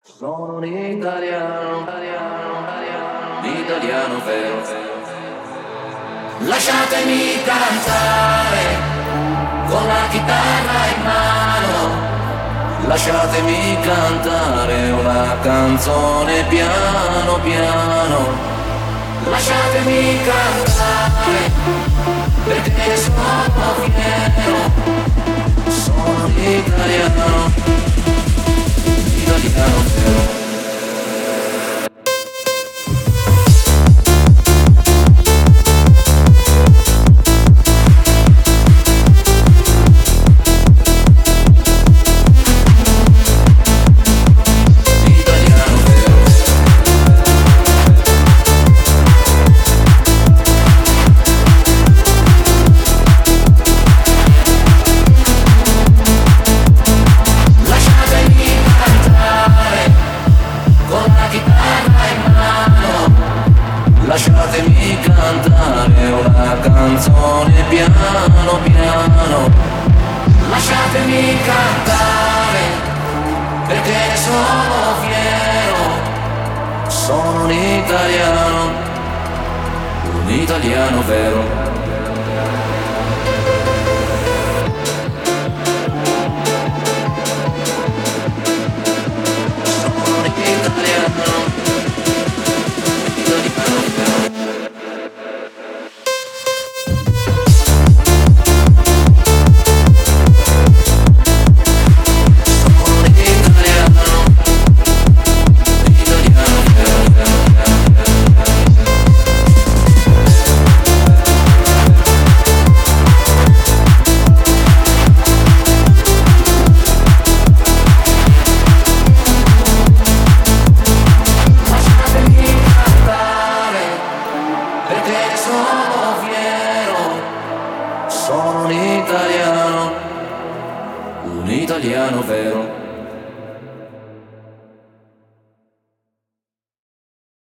Sono un italiano, italiano vero. Lasciatemi cantare con la chitarra in mano. Lasciatemi cantare una canzone piano piano. Lasciatemi cantare perché sono fiero. Sono un italiano, italiano vero. Lasciatemi cantare una canzone piano piano. Lasciatemi cantare perché sono fiero. Sono un italiano vero. Sono fiero, sono un italiano vero.